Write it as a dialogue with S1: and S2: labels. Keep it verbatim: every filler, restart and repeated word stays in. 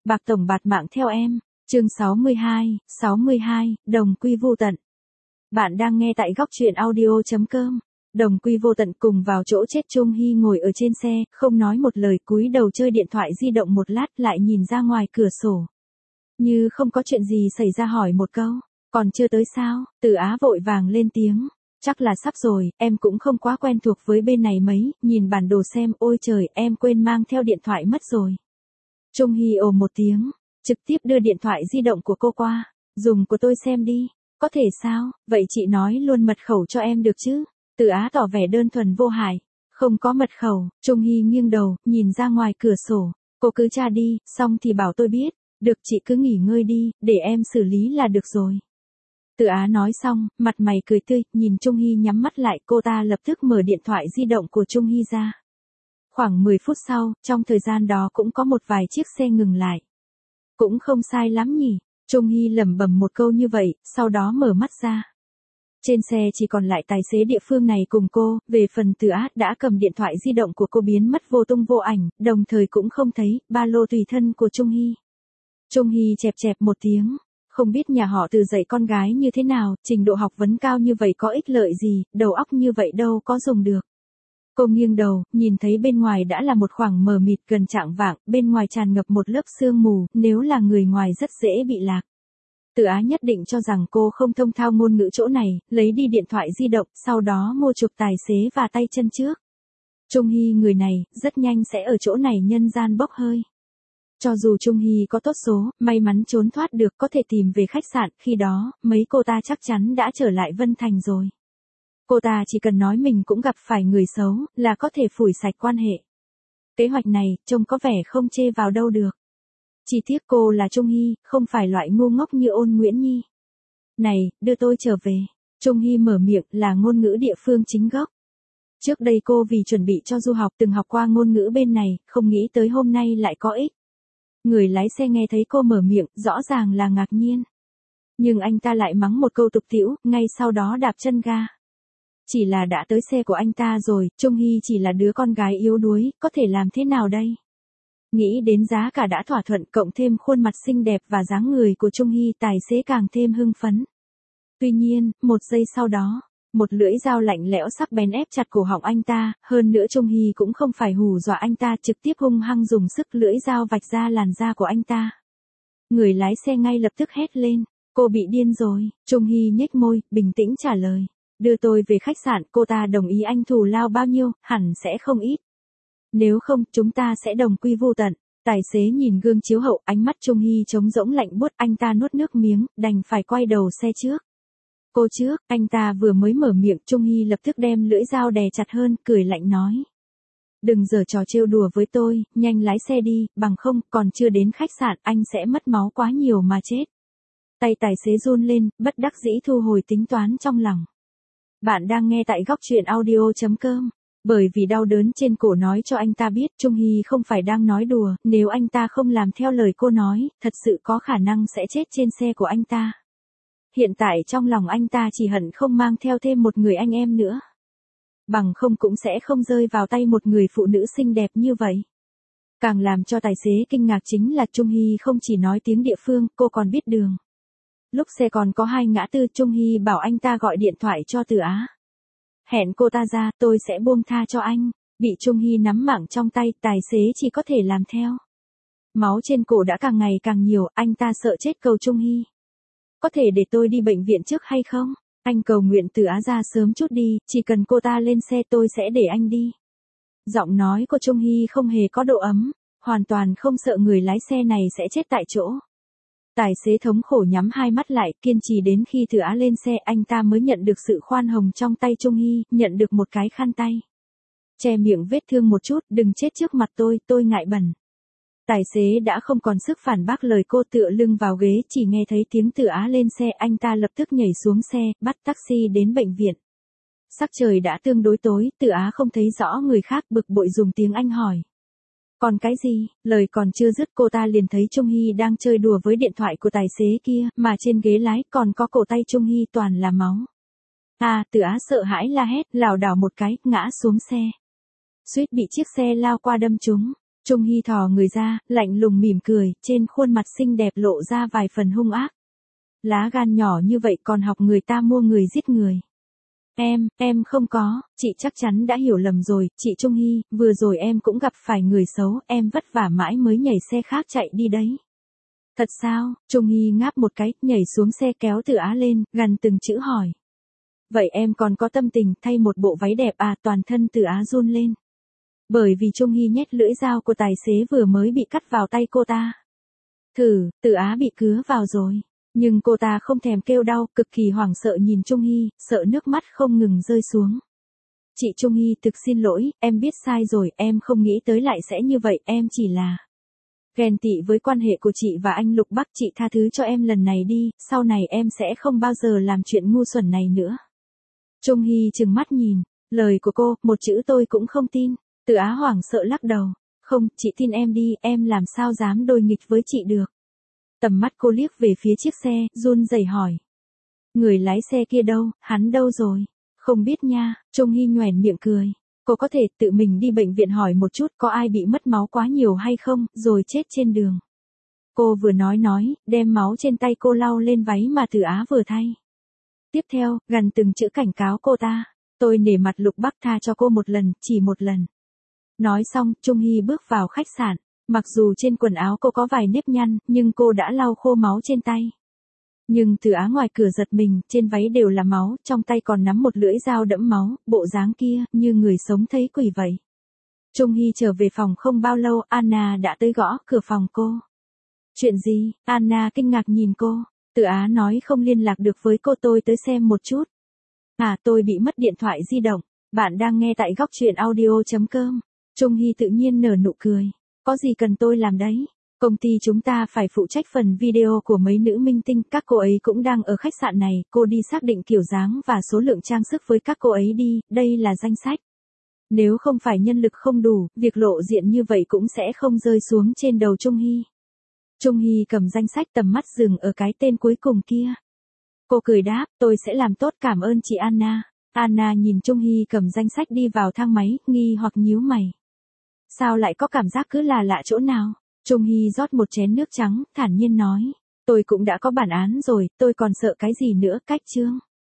S1: Bạc tổng bạt mạng theo em. Chương sáu mươi hai, sáu mươi hai, đồng quy vô tận. Bạn đang nghe tại góc truyện audio chấm com. Đồng quy vô tận cùng vào chỗ chết. Chung Hee ngồi ở trên xe, không nói một lời, cúi đầu chơi điện thoại di động một lát lại nhìn ra ngoài cửa sổ. Như không có chuyện gì xảy ra hỏi một câu, còn chưa tới sao? Từ Á vội vàng lên tiếng. Chắc là sắp rồi, em cũng không quá quen thuộc với bên này mấy, nhìn bản đồ xem, ôi trời, em quên mang theo điện thoại mất rồi. Chung Hee ồ một tiếng, trực tiếp đưa điện thoại di động của cô qua, dùng của tôi xem đi. Có thể sao, vậy chị nói luôn mật khẩu cho em được chứ? Từ Á tỏ vẻ đơn thuần vô hại. Không có mật khẩu. Chung Hee nghiêng đầu, nhìn ra ngoài cửa sổ. Cô cứ tra đi, xong thì bảo tôi biết. Được, chị cứ nghỉ ngơi đi, để em xử lý là được rồi. Từ Á nói xong, mặt mày cười tươi, nhìn Chung Hee nhắm mắt lại, cô ta lập tức mở điện thoại di động của Chung Hee ra. Khoảng mười phút sau, trong thời gian đó cũng có một vài chiếc xe ngừng lại. Cũng không sai lắm nhỉ. Chung Hee lẩm bẩm một câu như vậy, sau đó mở mắt ra. Trên xe chỉ còn lại tài xế địa phương này cùng cô, về phần Từ Á đã cầm điện thoại di động của cô biến mất vô tung vô ảnh, đồng thời cũng không thấy ba lô tùy thân của Chung Hee. Chung Hee chẹp chẹp một tiếng, không biết nhà họ Từ dạy con gái như thế nào, trình độ học vấn cao như vậy có ích lợi gì, đầu óc như vậy đâu có dùng được. Cô nghiêng đầu, nhìn thấy bên ngoài đã là một khoảng mờ mịt gần chạng vạng, bên ngoài tràn ngập một lớp sương mù, nếu là người ngoài rất dễ bị lạc. Từ Á nhất định cho rằng cô không thông thạo ngôn ngữ chỗ này, lấy đi điện thoại di động, sau đó mua chuộc tài xế và tay chân trước. Chung Hee người này, rất nhanh sẽ ở chỗ này nhân gian bốc hơi. Cho dù Chung Hee có tốt số, may mắn trốn thoát được có thể tìm về khách sạn, khi đó, mấy cô ta chắc chắn đã trở lại Vân Thành rồi. Cô ta chỉ cần nói mình cũng gặp phải người xấu, là có thể phủi sạch quan hệ. Kế hoạch này, trông có vẻ không chê vào đâu được. Chỉ tiếc cô là Chung Hee, không phải loại ngu ngốc như Ôn Nguyễn Nhi. Này, đưa tôi trở về. Chung Hee mở miệng là ngôn ngữ địa phương chính gốc. Trước đây cô vì chuẩn bị cho du học từng học qua ngôn ngữ bên này, không nghĩ tới hôm nay lại có ích. Người lái xe nghe thấy cô mở miệng, rõ ràng là ngạc nhiên. Nhưng anh ta lại mắng một câu tục tĩu, ngay sau đó đạp chân ga. Chỉ là đã tới xe của anh ta rồi, Chung Hee chỉ là đứa con gái yếu đuối, có thể làm thế nào đây? Nghĩ đến giá cả đã thỏa thuận, cộng thêm khuôn mặt xinh đẹp và dáng người của Chung Hee, tài xế càng thêm hưng phấn. Tuy nhiên, một giây sau đó, một lưỡi dao lạnh lẽo sắc bén ép chặt cổ họng anh ta, hơn nữa Chung Hee cũng không phải hù dọa anh ta, trực tiếp hung hăng dùng sức lưỡi dao vạch ra làn da của anh ta. Người lái xe ngay lập tức hét lên, cô bị điên rồi. Chung Hee nhếch môi, bình tĩnh trả lời, đưa tôi về khách sạn, cô ta đồng ý anh thù lao bao nhiêu, hẳn sẽ không ít. Nếu không, chúng ta sẽ đồng quy vô tận. Tài xế nhìn gương chiếu hậu, ánh mắt Chung Hee trống rỗng lạnh buốt, anh ta nuốt nước miếng, đành phải quay đầu xe trước. Cô trước, anh ta vừa mới mở miệng, Chung Hee lập tức đem lưỡi dao đè chặt hơn, cười lạnh nói. Đừng giở trò trêu đùa với tôi, nhanh lái xe đi, bằng không, còn chưa đến khách sạn, anh sẽ mất máu quá nhiều mà chết. Tay tài xế run lên, bất đắc dĩ thu hồi tính toán trong lòng. Bạn đang nghe tại góc truyện audio chấm com. Bởi vì đau đớn trên cổ nói cho anh ta biết Chung Hee không phải đang nói đùa, nếu anh ta không làm theo lời cô nói, thật sự có khả năng sẽ chết trên xe của anh ta. Hiện tại trong lòng anh ta chỉ hận không mang theo thêm một người anh em nữa. Bằng không cũng sẽ không rơi vào tay một người phụ nữ xinh đẹp như vậy. Càng làm cho tài xế kinh ngạc chính là Chung Hee không chỉ nói tiếng địa phương, cô còn biết đường. Lúc xe còn có hai ngã tư, Chung Hee bảo anh ta gọi điện thoại cho Từ Á. Hẹn cô ta ra, tôi sẽ buông tha cho anh. Bị Chung Hee nắm mạng trong tay, tài xế chỉ có thể làm theo. Máu trên cổ đã càng ngày càng nhiều, anh ta sợ chết cầu Chung Hee. Có thể để tôi đi bệnh viện trước hay không? Anh cầu nguyện Từ Á ra sớm chút đi, chỉ cần cô ta lên xe tôi sẽ để anh đi. Giọng nói của Chung Hee không hề có độ ấm, hoàn toàn không sợ người lái xe này sẽ chết tại chỗ. Tài xế thống khổ nhắm hai mắt lại, kiên trì đến khi Từ Á lên xe, anh ta mới nhận được sự khoan hồng trong tay Chung Hee, nhận được một cái khăn tay. Che miệng vết thương một chút, đừng chết trước mặt tôi, tôi ngại bẩn. Tài xế đã không còn sức phản bác lời cô, tựa lưng vào ghế, chỉ nghe thấy tiếng Từ Á lên xe, anh ta lập tức nhảy xuống xe, bắt taxi đến bệnh viện. Sắc trời đã tương đối tối, Từ Á không thấy rõ người khác, bực bội dùng tiếng Anh hỏi. Còn cái gì? Lời còn chưa dứt cô ta liền thấy Chung Hee đang chơi đùa với điện thoại của tài xế kia, mà trên ghế lái còn có cổ tay Chung Hee toàn là máu. À, Từ Á sợ hãi la hét, lảo đảo một cái, ngã xuống xe. Suýt bị chiếc xe lao qua đâm trúng. Trung Hy thò người ra, lạnh lùng mỉm cười, trên khuôn mặt xinh đẹp lộ ra vài phần hung ác. Lá gan nhỏ như vậy còn học người ta mua người giết người. Em, em không có, chị chắc chắn đã hiểu lầm rồi, chị Trung Hy, vừa rồi em cũng gặp phải người xấu, em vất vả mãi mới nhảy xe khác chạy đi đấy. Thật sao? Trung Hy ngáp một cái, nhảy xuống xe kéo Từ Á lên, gằn từng chữ hỏi. Vậy em còn có tâm tình thay một bộ váy đẹp à? Toàn thân Từ Á run lên. Bởi vì Trung Hy nhét lưỡi dao của tài xế vừa mới bị cắt vào tay cô ta. Thử, Từ Á bị cứa vào rồi. Nhưng cô ta không thèm kêu đau, cực kỳ hoảng sợ nhìn Trung Hy, sợ nước mắt không ngừng rơi xuống. Chị Trung Hy, thực xin lỗi, em biết sai rồi, em không nghĩ tới lại sẽ như vậy, em chỉ là ghen tị với quan hệ của chị và anh Lục Bắc, chị tha thứ cho em lần này đi, sau này em sẽ không bao giờ làm chuyện ngu xuẩn này nữa. Trung Hy trừng mắt nhìn, lời của cô, một chữ tôi cũng không tin. Từ Á hoảng sợ lắc đầu, không, chị tin em đi, em làm sao dám đối nghịch với chị được. Tầm mắt cô liếc về phía chiếc xe, run rẩy hỏi. Người lái xe kia đâu, hắn đâu rồi? Không biết nha, Trung Hy nhoẻn miệng cười. Cô có thể tự mình đi bệnh viện hỏi một chút có ai bị mất máu quá nhiều hay không, rồi chết trên đường. Cô vừa nói nói, đem máu trên tay cô lau lên váy mà Từ Á vừa thay. Tiếp theo, gằn từng chữ cảnh cáo cô ta. Tôi nể mặt Lục Bắc tha cho cô một lần, chỉ một lần. Nói xong, Trung Hy bước vào khách sạn. Mặc dù trên quần áo cô có vài nếp nhăn, nhưng cô đã lau khô máu trên tay. Nhưng Từ Á ngoài cửa giật mình, trên váy đều là máu, trong tay còn nắm một lưỡi dao đẫm máu, bộ dáng kia, như người sống thấy quỷ vậy. Trung Hy trở về phòng không bao lâu, Anna đã tới gõ cửa phòng cô. Chuyện gì? Anna kinh ngạc nhìn cô. Từ Á nói không liên lạc được với cô, tôi tới xem một chút. À, tôi bị mất điện thoại di động. Bạn đang nghe tại góc truyện audio chấm com. Trung Hy tự nhiên nở nụ cười. Có gì cần tôi làm đấy? Công ty chúng ta phải phụ trách phần video của mấy nữ minh tinh, các cô ấy cũng đang ở khách sạn này, cô đi xác định kiểu dáng và số lượng trang sức với các cô ấy đi, đây là danh sách. Nếu không phải nhân lực không đủ, việc lộ diện như vậy cũng sẽ không rơi xuống trên đầu Trung Hy. Trung Hy cầm danh sách, tầm mắt dừng ở cái tên cuối cùng kia. Cô cười đáp, tôi sẽ làm tốt, cảm ơn chị Anna. Anna nhìn Trung Hy cầm danh sách đi vào thang máy, nghi hoặc nhíu mày. Sao lại có cảm giác cứ là lạ chỗ nào? Trung Hy rót một chén nước trắng, thản nhiên nói. Tôi cũng đã có bản án rồi, tôi còn sợ cái gì nữa, cách chương.